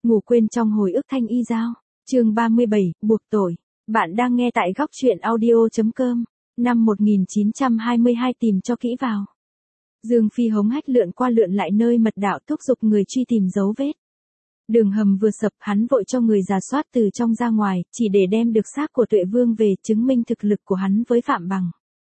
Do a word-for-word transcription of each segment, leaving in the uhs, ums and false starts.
ngủ quên trong hồi ức thanh y giao. Chương ba mươi bảy, buộc tội. Bạn đang nghe tại góc truyện audio chấm com. Năm một nghìn chín trăm hai mươi hai tìm cho kỹ vào. Dương Phi hống hách lượn qua lượn lại nơi mật đạo thúc giục người truy tìm dấu vết. Đường hầm vừa sập, hắn vội cho người rà soát từ trong ra ngoài, chỉ để đem được xác của Tuệ Vương về chứng minh thực lực của hắn với Phạm Bằng.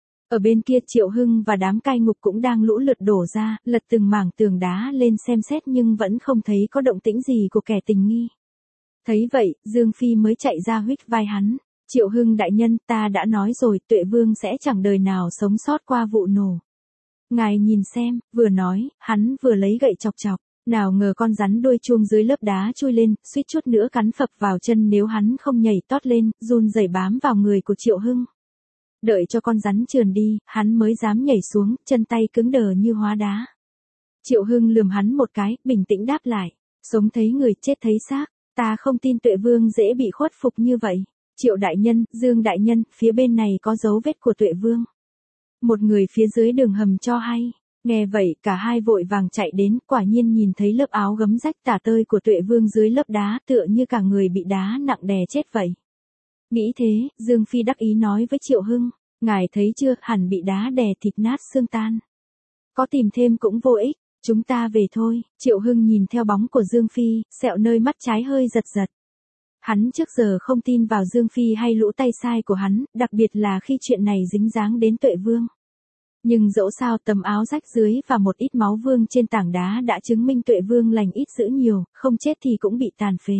Ở bên kia Triệu Hưng và đám cai ngục cũng đang lũ lượt đổ ra, lật từng mảng tường đá lên xem xét nhưng vẫn không thấy có động tĩnh gì của kẻ tình nghi. Thấy vậy, Dương Phi mới chạy ra huých vai hắn. Triệu Hưng đại nhân, ta đã nói rồi, Tuệ Vương sẽ chẳng đời nào sống sót qua vụ nổ. Ngài nhìn xem, vừa nói, hắn vừa lấy gậy chọc chọc. Nào ngờ con rắn đuôi chuông dưới lớp đá chui lên, suýt chút nữa cắn phập vào chân nếu hắn không nhảy tót lên, run rẩy bám vào người của Triệu Hưng. Đợi cho con rắn trườn đi, hắn mới dám nhảy xuống, chân tay cứng đờ như hóa đá. Triệu Hưng lườm hắn một cái, bình tĩnh đáp lại. Sống thấy người, chết thấy xác, ta không tin Tuệ Vương dễ bị khuất phục như vậy. Triệu đại nhân, Dương đại nhân, phía bên này có dấu vết của Tuệ Vương. Một người phía dưới đường hầm cho hay. Nghe vậy, cả hai vội vàng chạy đến, quả nhiên nhìn thấy lớp áo gấm rách tả tơi của Tuệ Vương dưới lớp đá, tựa như cả người bị đá nặng đè chết vậy. Nghĩ thế, Dương Phi đắc ý nói với Triệu Hưng, ngài thấy chưa, hẳn bị đá đè thịt nát xương tan. Có tìm thêm cũng vô ích, chúng ta về thôi. Triệu Hưng nhìn theo bóng của Dương Phi, sẹo nơi mắt trái hơi giật giật. Hắn trước giờ không tin vào Dương Phi hay lũ tay sai của hắn, đặc biệt là khi chuyện này dính dáng đến Tuệ Vương. Nhưng dẫu sao tấm áo rách dưới và một ít máu vương trên tảng đá đã chứng minh Tuệ Vương lành ít dữ nhiều, không chết thì cũng bị tàn phế.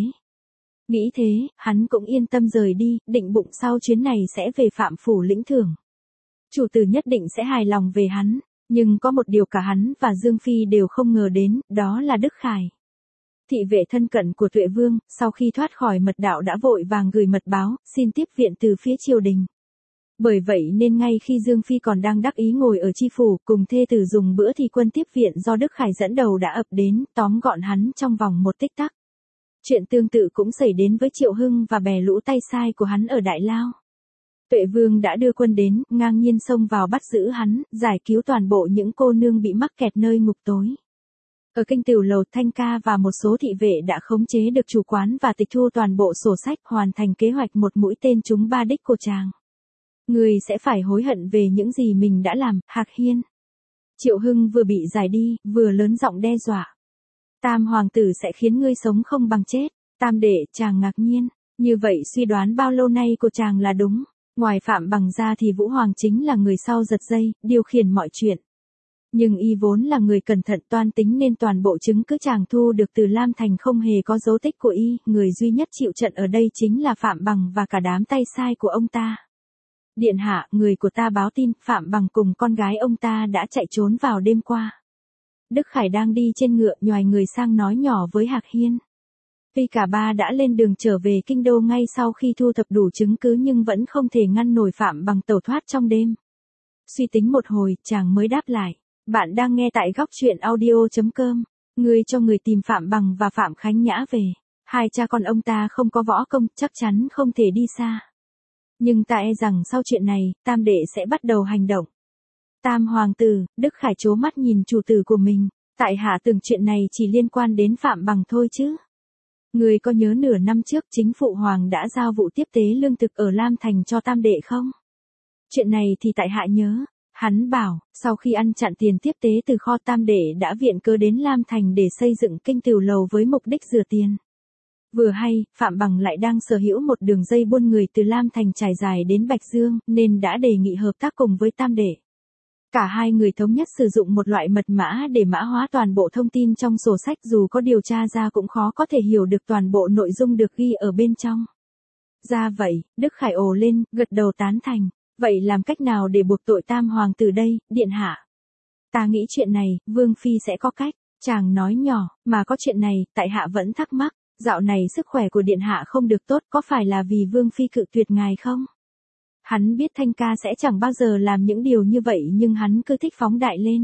Nghĩ thế, hắn cũng yên tâm rời đi, định bụng sau chuyến này sẽ về Phạm Phủ lĩnh thưởng. Chủ tử nhất định sẽ hài lòng về hắn, nhưng có một điều cả hắn và Dương Phi đều không ngờ đến, đó là Đức Khải. Thị vệ thân cận của Tuệ Vương, sau khi thoát khỏi mật đạo đã vội vàng gửi mật báo, xin tiếp viện từ phía triều đình. Bởi vậy nên ngay khi Dương Phi còn đang đắc ý ngồi ở chi phủ cùng thê tử dùng bữa thì quân tiếp viện do Đức Khải dẫn đầu đã ập đến, tóm gọn hắn trong vòng một tích tắc. Chuyện tương tự cũng xảy đến với Triệu Hưng và bè lũ tay sai của hắn ở Đại Lao. Tuệ Vương đã đưa quân đến, ngang nhiên xông vào bắt giữ hắn, giải cứu toàn bộ những cô nương bị mắc kẹt nơi ngục tối. Ở kinh tiểu lầu, Thanh Ca và một số thị vệ đã khống chế được chủ quán và tịch thu toàn bộ sổ sách, hoàn thành kế hoạch một mũi tên trúng ba đích của chàng. Người sẽ phải hối hận về những gì mình đã làm, Hạc Hiên. Triệu Hưng vừa bị giải đi, vừa lớn giọng đe dọa. Tam hoàng tử sẽ khiến ngươi sống không bằng chết. Tam đệ, chàng ngạc nhiên. Như vậy suy đoán bao lâu nay của chàng là đúng. Ngoài Phạm Bằng ra thì Vũ Hoàng chính là người sau giật dây, điều khiển mọi chuyện. Nhưng y vốn là người cẩn thận toan tính nên toàn bộ chứng cứ chàng thu được từ Lam Thành không hề có dấu tích của y. Người duy nhất chịu trận ở đây chính là Phạm Bằng và cả đám tay sai của ông ta. Điện hạ, người của ta báo tin, Phạm Bằng cùng con gái ông ta đã chạy trốn vào đêm qua. Đức Khải đang đi trên ngựa nhoài người sang nói nhỏ với Hạc Hiên. Tuy cả ba đã lên đường trở về kinh đô ngay sau khi thu thập đủ chứng cứ nhưng vẫn không thể ngăn nổi Phạm Bằng tẩu thoát trong đêm. Suy tính một hồi, chàng mới đáp lại. Bạn đang nghe tại góc truyện audio chấm com. Người cho người tìm Phạm Bằng và Phạm Khánh Nhã về. Hai cha con ông ta không có võ công, chắc chắn không thể đi xa. Nhưng ta e rằng sau chuyện này, Tam đệ sẽ bắt đầu hành động. Tam hoàng tử, Đức Khải trố mắt nhìn chủ tử của mình. Tại hạ tưởng chuyện này chỉ liên quan đến Phạm Bằng thôi chứ. Người có nhớ nửa năm trước chính phụ hoàng đã giao vụ tiếp tế lương thực ở Lam Thành cho Tam đệ không? Chuyện này thì tại hạ nhớ. Hắn bảo, sau khi ăn chặn tiền tiếp tế từ kho, Tam đệ đã viện cớ đến Lam Thành để xây dựng kinh tiểu lầu với mục đích rửa tiền. Vừa hay, Phạm Bằng lại đang sở hữu một đường dây buôn người từ Lam Thành trải dài đến Bạch Dương, nên đã đề nghị hợp tác cùng với Tam đệ. Cả hai người thống nhất sử dụng một loại mật mã để mã hóa toàn bộ thông tin trong sổ sách, dù có điều tra ra cũng khó có thể hiểu được toàn bộ nội dung được ghi ở bên trong. Ra vậy, Đức Khải ồ lên, gật đầu tán thành. Vậy làm cách nào để buộc tội Tam hoàng tử đây, điện hạ? Ta nghĩ chuyện này, Vương Phi sẽ có cách. Chàng nói nhỏ, mà có chuyện này, tại hạ vẫn thắc mắc. Dạo này sức khỏe của điện hạ không được tốt, có phải là vì Vương Phi cự tuyệt ngài không? Hắn biết Thanh Ca sẽ chẳng bao giờ làm những điều như vậy nhưng hắn cứ thích phóng đại lên.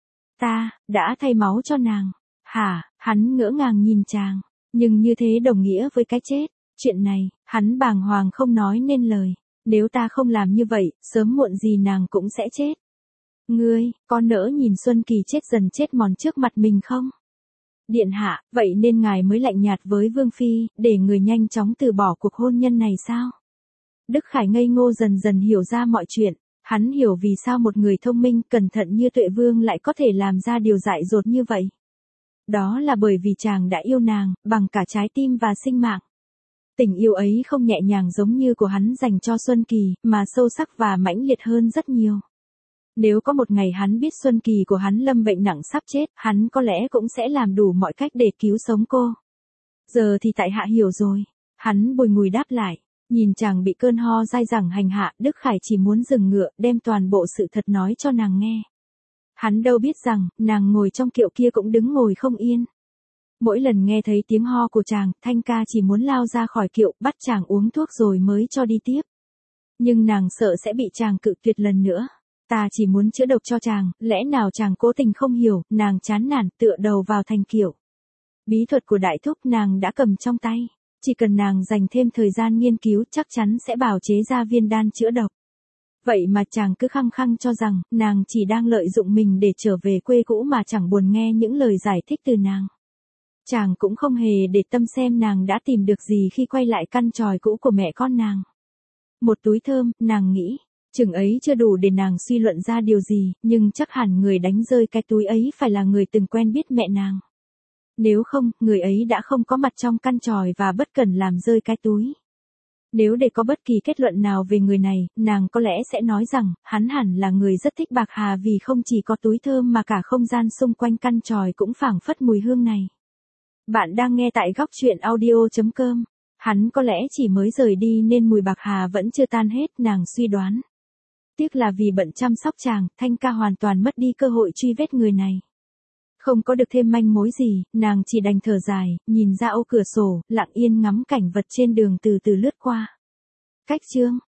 Ta, đã thay máu cho nàng. Hả, hắn ngỡ ngàng nhìn chàng. Nhưng như thế đồng nghĩa với cái chết. Chuyện này, hắn bàng hoàng không nói nên lời. Nếu ta không làm như vậy, sớm muộn gì nàng cũng sẽ chết. Ngươi, có nỡ nhìn Xuân Kỳ chết dần chết mòn trước mặt mình không? Điện hạ, vậy nên ngài mới lạnh nhạt với Vương Phi, để người nhanh chóng từ bỏ cuộc hôn nhân này sao? Đức Khải ngây ngô dần dần hiểu ra mọi chuyện. Hắn hiểu vì sao một người thông minh, cẩn thận như Tuệ Vương lại có thể làm ra điều dại dột như vậy. Đó là bởi vì chàng đã yêu nàng, bằng cả trái tim và sinh mạng. Tình yêu ấy không nhẹ nhàng giống như của hắn dành cho Xuân Kỳ, mà sâu sắc và mãnh liệt hơn rất nhiều. Nếu có một ngày hắn biết Xuân Kỳ của hắn lâm bệnh nặng sắp chết, hắn có lẽ cũng sẽ làm đủ mọi cách để cứu sống cô. Giờ thì tại hạ hiểu rồi. Hắn bùi ngùi đáp lại. Nhìn chàng bị cơn ho dai dẳng hành hạ, Đức Khải chỉ muốn dừng ngựa, đem toàn bộ sự thật nói cho nàng nghe. Hắn đâu biết rằng, nàng ngồi trong kiệu kia cũng đứng ngồi không yên. Mỗi lần nghe thấy tiếng ho của chàng, Thanh ca chỉ muốn lao ra khỏi kiệu, bắt chàng uống thuốc rồi mới cho đi tiếp. Nhưng nàng sợ sẽ bị chàng cự tuyệt lần nữa. Ta chỉ muốn chữa độc cho chàng, lẽ nào chàng cố tình không hiểu, nàng chán nản, tựa đầu vào thành kiệu. Bí thuật của đại thúc nàng đã cầm trong tay. Chỉ cần nàng dành thêm thời gian nghiên cứu chắc chắn sẽ bào chế ra viên đan chữa độc. Vậy mà chàng cứ khăng khăng cho rằng nàng chỉ đang lợi dụng mình để trở về quê cũ mà chẳng buồn nghe những lời giải thích từ nàng. Chàng cũng không hề để tâm xem nàng đã tìm được gì khi quay lại căn tròi cũ của mẹ con nàng. Một túi thơm, nàng nghĩ, chừng ấy chưa đủ để nàng suy luận ra điều gì, nhưng chắc hẳn người đánh rơi cái túi ấy phải là người từng quen biết mẹ nàng. Nếu không, người ấy đã không có mặt trong căn tròi và bất cẩn làm rơi cái túi. Nếu để có bất kỳ kết luận nào về người này, nàng có lẽ sẽ nói rằng, hắn hẳn là người rất thích bạc hà vì không chỉ có túi thơm mà cả không gian xung quanh căn tròi cũng phảng phất mùi hương này. Bạn đang nghe tại góc truyện audio chấm com. Hắn có lẽ chỉ mới rời đi nên mùi bạc hà vẫn chưa tan hết, nàng suy đoán. Tiếc là vì bận chăm sóc chàng, Thanh ca hoàn toàn mất đi cơ hội truy vết người này. Không có được thêm manh mối gì, nàng chỉ đành thở dài, nhìn ra ô cửa sổ, lặng yên ngắm cảnh vật trên đường từ từ lướt qua. Cách chương